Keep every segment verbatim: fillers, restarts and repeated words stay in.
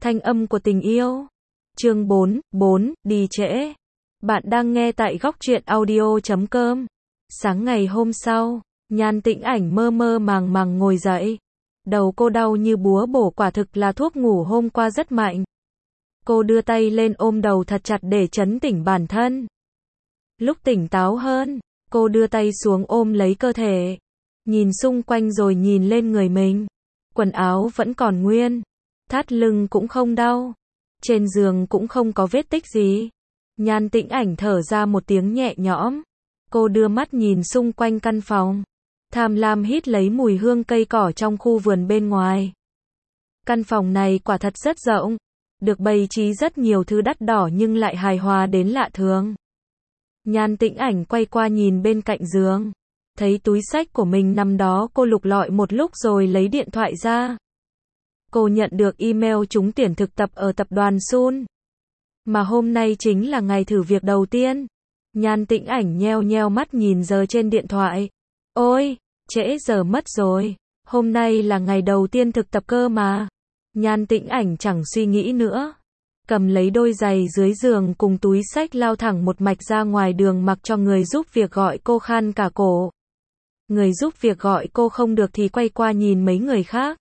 Thanh âm của tình yêu. Chương bốn, bốn, đi trễ. Bạn đang nghe tại góc truyện audio chấm com. Sáng ngày hôm sau, Nhan Tĩnh Ảnh mơ mơ màng màng ngồi dậy. Đầu cô đau như búa bổ, quả thực là thuốc ngủ hôm qua rất mạnh. Cô đưa tay lên ôm đầu thật chặt để trấn tĩnh bản thân. Lúc tỉnh táo hơn, cô đưa tay xuống ôm lấy cơ thể. Nhìn xung quanh rồi nhìn lên người mình. Quần áo vẫn còn nguyên. Thắt lưng cũng không đau. Trên giường cũng không có vết tích gì. Nhan Tĩnh Ảnh thở ra một tiếng nhẹ nhõm. Cô đưa mắt nhìn xung quanh căn phòng. Tham lam hít lấy mùi hương cây cỏ trong khu vườn bên ngoài. Căn phòng này quả thật rất rộng. Được bày trí rất nhiều thứ đắt đỏ nhưng lại hài hòa đến lạ thường. Nhan Tĩnh Ảnh quay qua nhìn bên cạnh giường. Thấy túi xách của mình nằm đó, cô lục lọi một lúc rồi lấy điện thoại ra. Cô nhận được email trúng tuyển thực tập ở tập đoàn Sun. Mà hôm nay chính là ngày thử việc đầu tiên. Nhan Tĩnh Ảnh nheo nheo mắt nhìn giờ trên điện thoại. Ôi, trễ giờ mất rồi. Hôm nay là ngày đầu tiên thực tập cơ mà. Nhan Tĩnh Ảnh chẳng suy nghĩ nữa. Cầm lấy đôi giày dưới giường cùng túi xách lao thẳng một mạch ra ngoài đường, mặc cho người giúp việc gọi cô khan cả cổ. Người giúp việc gọi cô không được thì quay qua nhìn mấy người khác.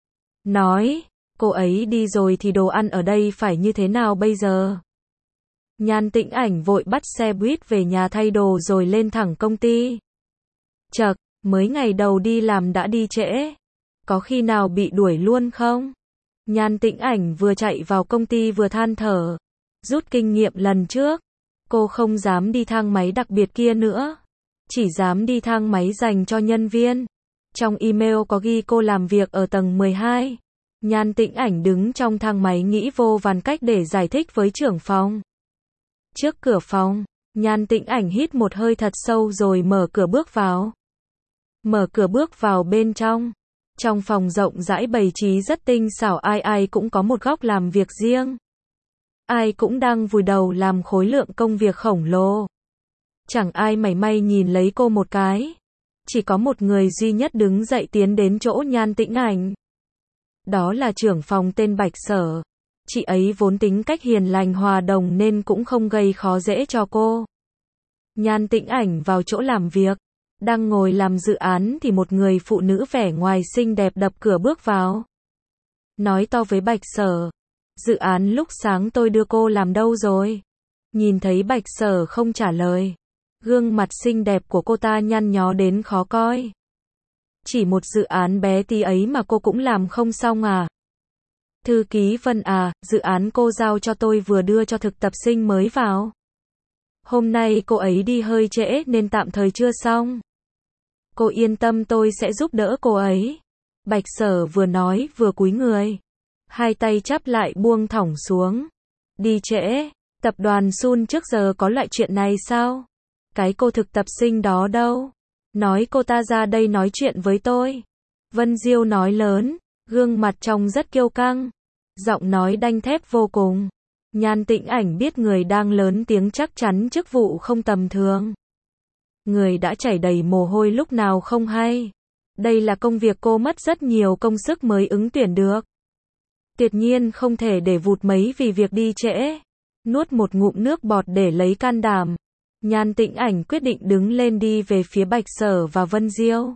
Nói, cô ấy đi rồi thì đồ ăn ở đây phải như thế nào bây giờ? Nhan Tĩnh Ảnh vội bắt xe buýt về nhà thay đồ rồi lên thẳng công ty. Chậc, mới ngày đầu đi làm đã đi trễ. Có khi nào bị đuổi luôn không? Nhan Tĩnh Ảnh vừa chạy vào công ty vừa than thở. Rút kinh nghiệm lần trước, cô không dám đi thang máy đặc biệt kia nữa. Chỉ dám đi thang máy dành cho nhân viên. Trong email có ghi cô làm việc ở tầng mười hai. Nhan Tĩnh Ảnh đứng trong thang máy nghĩ vô vàn cách để giải thích với trưởng phòng. Trước cửa phòng, Nhan Tĩnh Ảnh hít một hơi thật sâu rồi mở cửa bước vào. Mở cửa bước vào bên trong. Trong phòng rộng rãi bày trí rất tinh xảo, ai ai cũng có một góc làm việc riêng. Ai cũng đang vùi đầu làm khối lượng công việc khổng lồ. Chẳng ai mảy may nhìn lấy cô một cái. Chỉ có một người duy nhất đứng dậy tiến đến chỗ Nhan Tĩnh Ảnh. Đó là trưởng phòng tên Bạch Sở. Chị ấy vốn tính cách hiền lành hòa đồng nên cũng không gây khó dễ cho cô. Nhan Tĩnh Ảnh vào chỗ làm việc. Đang ngồi làm dự án thì một người phụ nữ vẻ ngoài xinh đẹp đập cửa bước vào. Nói to với Bạch Sở. Dự án lúc sáng tôi đưa cô làm đâu rồi? Nhìn thấy Bạch Sở không trả lời. Gương mặt xinh đẹp của cô ta nhăn nhó đến khó coi. Chỉ một dự án bé tí ấy mà cô cũng làm không xong à? Thư ký Vân à, dự án cô giao cho tôi vừa đưa cho thực tập sinh mới vào. Hôm nay cô ấy đi hơi trễ nên tạm thời chưa xong. Cô yên tâm, tôi sẽ giúp đỡ cô ấy. Bạch Sở vừa nói vừa cúi người. Hai tay chắp lại buông thõng xuống. Đi trễ, tập đoàn Sun trước giờ có loại chuyện này sao? Cái cô thực tập sinh đó đâu? Nói cô ta ra đây nói chuyện với tôi. Vân Diêu nói lớn, gương mặt trông rất kiêu căng. Giọng nói đanh thép vô cùng. Nhan Tĩnh Ảnh biết người đang lớn tiếng chắc chắn chức vụ không tầm thường. Người đã chảy đầy mồ hôi lúc nào không hay. Đây là công việc cô mất rất nhiều công sức mới ứng tuyển được. Tuyệt nhiên không thể để vụt mấy vì việc đi trễ. Nuốt một ngụm nước bọt để lấy can đảm. Nhan Tĩnh Ảnh quyết định đứng lên đi về phía Bạch Sở và Vân Diêu.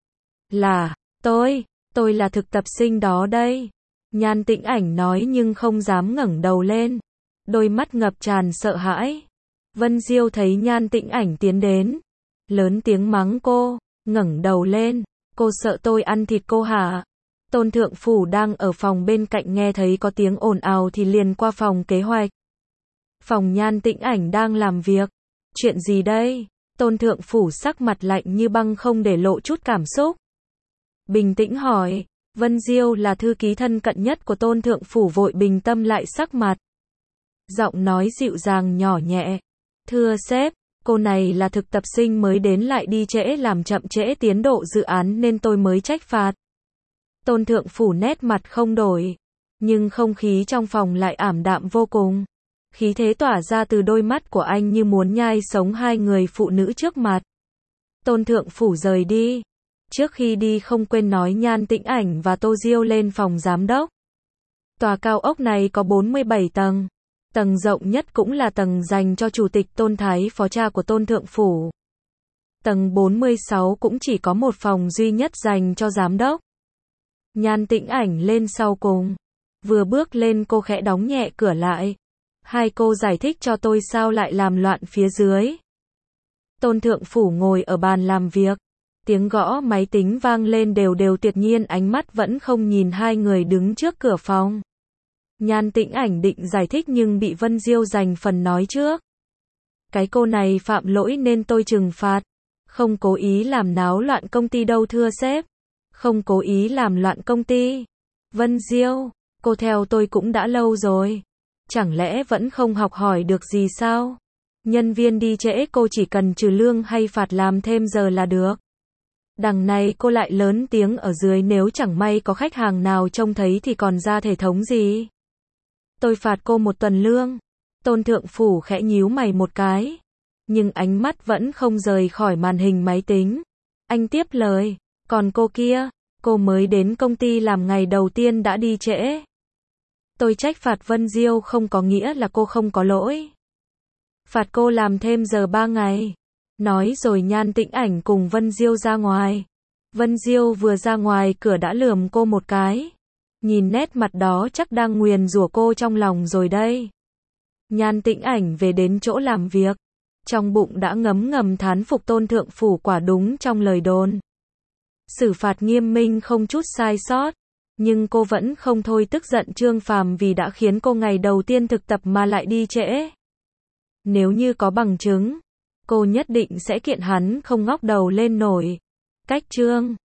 Là, tôi, tôi là thực tập sinh đó đây. Nhan Tĩnh Ảnh nói nhưng không dám ngẩng đầu lên. Đôi mắt ngập tràn sợ hãi. Vân Diêu thấy Nhan Tĩnh Ảnh tiến đến. Lớn tiếng mắng cô, ngẩng đầu lên. Cô sợ tôi ăn thịt cô hả? Tôn Thượng Phủ đang ở phòng bên cạnh nghe thấy có tiếng ồn ào thì liền qua phòng kế hoạch. Phòng Nhan Tĩnh Ảnh đang làm việc. Chuyện gì đây? Tôn Thượng Phủ sắc mặt lạnh như băng không để lộ chút cảm xúc. Bình tĩnh hỏi. Vân Diêu là thư ký thân cận nhất của Tôn Thượng Phủ vội bình tâm lại sắc mặt. Giọng nói dịu dàng nhỏ nhẹ. Thưa sếp, cô này là thực tập sinh mới đến lại đi trễ làm chậm trễ tiến độ dự án nên tôi mới trách phạt. Tôn Thượng Phủ nét mặt không đổi. Nhưng không khí trong phòng lại ảm đạm vô cùng. Khí thế tỏa ra từ đôi mắt của anh như muốn nhai sống hai người phụ nữ trước mặt. Tôn Thượng Phủ rời đi. Trước khi đi không quên nói Nhan Tĩnh Ảnh và Tô Diêu lên phòng giám đốc. Tòa cao ốc này có bốn mươi bảy tầng. Tầng rộng nhất cũng là tầng dành cho Chủ tịch Tôn Thái Phó cha của Tôn Thượng Phủ. Tầng bốn mươi sáu cũng chỉ có một phòng duy nhất dành cho giám đốc. Nhan Tĩnh Ảnh lên sau cùng. Vừa bước lên cô khẽ đóng nhẹ cửa lại. Hai cô giải thích cho tôi sao lại làm loạn phía dưới. Tôn Thượng Phủ ngồi ở bàn làm việc. Tiếng gõ máy tính vang lên đều đều, tuyệt nhiên ánh mắt vẫn không nhìn hai người đứng trước cửa phòng. Nhan Tĩnh Ảnh định giải thích nhưng bị Vân Diêu giành phần nói trước. Cái cô này phạm lỗi nên tôi trừng phạt. Không cố ý làm náo loạn công ty đâu thưa sếp. Không cố ý làm loạn công ty. Vân Diêu, cô theo tôi cũng đã lâu rồi. Chẳng lẽ vẫn không học hỏi được gì sao? Nhân viên đi trễ cô chỉ cần trừ lương hay phạt làm thêm giờ là được. Đằng này cô lại lớn tiếng ở dưới, nếu chẳng may có khách hàng nào trông thấy thì còn ra thể thống gì. Tôi phạt cô một tuần lương. Tôn Thượng Phủ khẽ nhíu mày một cái. Nhưng ánh mắt vẫn không rời khỏi màn hình máy tính. Anh tiếp lời. Còn cô kia, cô mới đến công ty làm ngày đầu tiên đã đi trễ. Tôi trách phạt Vân Diêu không có nghĩa là cô không có lỗi. Phạt cô làm thêm giờ ba ngày. Nói rồi Nhan Tĩnh Ảnh cùng Vân Diêu ra ngoài. Vân Diêu vừa ra ngoài cửa đã lườm cô một cái. Nhìn nét mặt đó chắc đang nguyền rủa cô trong lòng rồi đây. Nhan Tĩnh Ảnh về đến chỗ làm việc. Trong bụng đã ngấm ngầm thán phục Tôn Thượng Phủ quả đúng trong lời đồn. Xử phạt nghiêm minh không chút sai sót. Nhưng cô vẫn không thôi tức giận Trương Phàm vì đã khiến cô ngày đầu tiên thực tập mà lại đi trễ. Nếu như có bằng chứng, cô nhất định sẽ kiện hắn không ngóc đầu lên nổi. Cách Trương